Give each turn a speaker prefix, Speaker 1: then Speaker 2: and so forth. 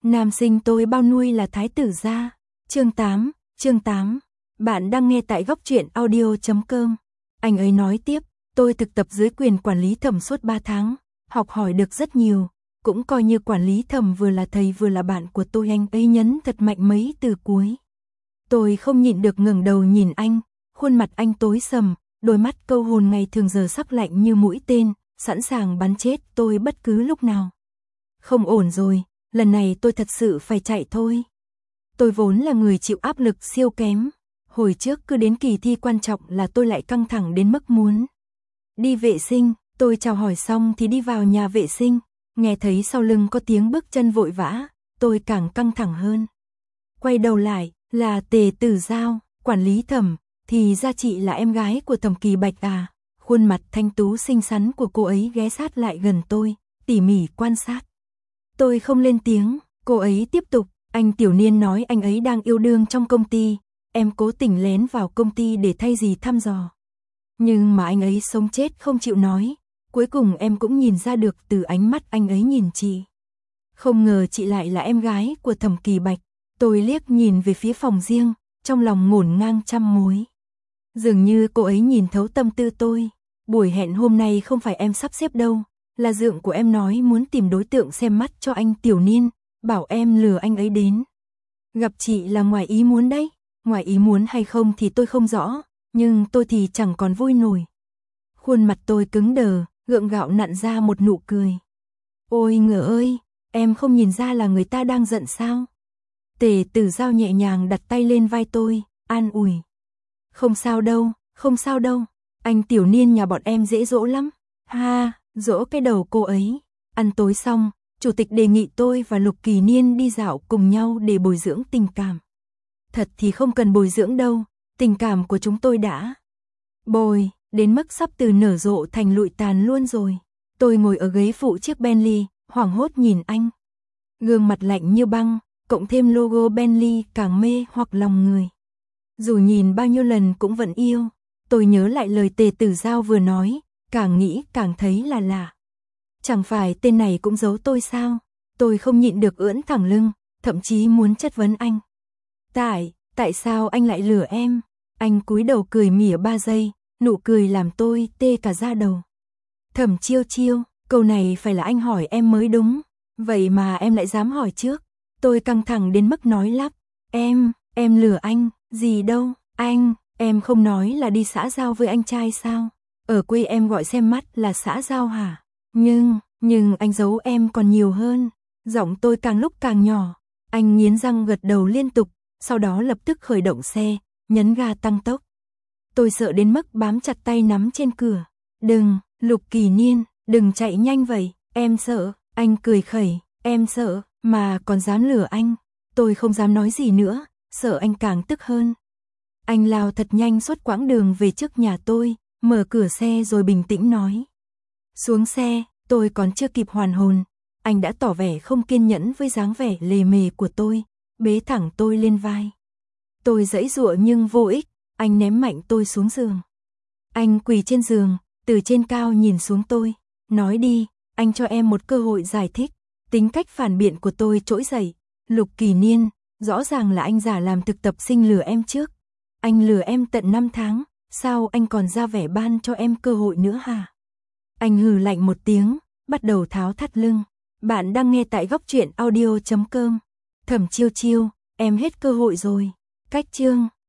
Speaker 1: Nam sinh tôi bao nuôi là thái tử gia. Chương 8. Bạn đang nghe tại góc truyện audio.com. Anh ấy nói tiếp, tôi thực tập dưới quyền quản lý Thẩm suốt 3 tháng, học hỏi được rất nhiều, cũng coi như quản lý Thẩm vừa là thầy vừa là bạn của tôi. Anh ấy nhấn thật mạnh mấy từ cuối. Tôi không nhịn được ngẩng đầu nhìn anh, khuôn mặt anh tối sầm, đôi mắt câu hồn ngày thường giờ sắc lạnh như mũi tên, sẵn sàng bắn chết tôi bất cứ lúc nào. Không ổn rồi, lần này tôi thật sự phải chạy thôi. Tôi vốn là người chịu áp lực siêu kém. Hồi trước cứ đến kỳ thi quan trọng là tôi lại căng thẳng đến mức muốn đi vệ sinh. Tôi chào hỏi xong thì đi vào nhà vệ sinh, nghe thấy sau lưng có tiếng bước chân vội vã, tôi càng căng thẳng hơn. Quay đầu lại, là Tề Tử Giao, quản lý Thẩm, thì ra chị là em gái của Thẩm Kỳ Bạch à. Khuôn mặt thanh tú xinh xắn của cô ấy ghé sát lại gần tôi, tỉ mỉ quan sát. Tôi không lên tiếng, cô ấy tiếp tục, anh Tiểu Niên nói anh ấy đang yêu đương trong công ty, em cố tình lén vào công ty để thay dì thăm dò. Nhưng mà anh ấy sống chết không chịu nói, cuối cùng em cũng nhìn ra được từ ánh mắt anh ấy nhìn chị. Không ngờ chị lại là em gái của Thẩm Kỳ Bạch. Tôi liếc nhìn về phía phòng riêng, trong lòng ngổn ngang trăm mối. Dường như cô ấy nhìn thấu tâm tư tôi. Buổi hẹn hôm nay không phải em sắp xếp đâu, là dượng của em nói muốn tìm đối tượng xem mắt cho anh Tiểu Niên, bảo em lừa anh ấy đến. Gặp chị là ngoài ý muốn đấy, ngoài ý muốn hay không thì tôi không rõ, nhưng tôi thì chẳng còn vui nổi. Khuôn mặt tôi cứng đờ, gượng gạo nặn ra một nụ cười. Ôi ngờ ơi, em không nhìn ra là người ta đang giận sao? Tề Tử Giao nhẹ nhàng đặt tay lên vai tôi, an ủi. Không sao đâu, không sao đâu, anh Tiểu Niên nhà bọn em dễ dỗ lắm. Ha, dỗ cái đầu cô ấy. Ăn tối xong, chủ tịch đề nghị tôi và Lục Kỳ Niên đi dạo cùng nhau để bồi dưỡng tình cảm. Thật thì không cần bồi dưỡng đâu, tình cảm của chúng tôi đã bồi đến mức sắp từ nở rộ thành lụi tàn luôn rồi. Tôi ngồi ở ghế phụ chiếc Bentley, hoảng hốt nhìn anh. Gương mặt lạnh như băng, cộng thêm logo Bentley càng mê hoặc lòng người. Dù nhìn bao nhiêu lần cũng vẫn yêu. Tôi nhớ lại lời Tề Tử Giao vừa nói, càng nghĩ càng thấy là lạ. Chẳng phải tên này cũng giấu tôi sao? Tôi không nhịn được ưỡn thẳng lưng, thậm chí muốn chất vấn anh. Tại sao anh lại lừa em? Anh cúi đầu cười mỉa 3 giây, nụ cười làm tôi tê cả da đầu. Thẩm Chiêu Chiêu, câu này phải là anh hỏi em mới đúng. Vậy mà em lại dám hỏi trước. Tôi căng thẳng đến mức nói lắp. Em lừa anh, gì đâu, em không nói là đi xã giao với anh trai sao? Ở quê em gọi xem mắt là xã giao hả? Nhưng anh giấu em còn nhiều hơn. Giọng tôi càng lúc càng nhỏ. Anh nghiến răng gật đầu liên tục, sau đó lập tức khởi động xe, nhấn ga tăng tốc. Tôi sợ đến mức bám chặt tay nắm trên cửa. Đừng, Lục Kỳ Niên, đừng chạy nhanh vậy, em sợ. Anh cười khẩy, em sợ, mà còn dám lừa anh. Tôi không dám nói gì nữa, sợ anh càng tức hơn. Anh lao thật nhanh suốt quãng đường về trước nhà tôi, mở cửa xe rồi bình tĩnh nói. Xuống xe, tôi còn chưa kịp hoàn hồn, anh đã tỏ vẻ không kiên nhẫn với dáng vẻ lề mề của tôi, bế thẳng tôi lên vai. Tôi giãy giụa nhưng vô ích, anh ném mạnh tôi xuống giường. Anh quỳ trên giường, từ trên cao nhìn xuống tôi, nói đi, anh cho em một cơ hội giải thích. Tính cách phản biện của tôi trỗi dậy. Lục Kỳ Niên, rõ ràng là anh giả làm thực tập sinh lừa em trước. Anh lừa em tận 5 tháng, sao anh còn ra vẻ ban cho em cơ hội nữa hả? Anh hừ lạnh một tiếng, bắt đầu tháo thắt lưng. Bạn đang nghe tại góc truyện audio.com. Thẩm Chiêu Chiêu, em hết cơ hội rồi. Cách chương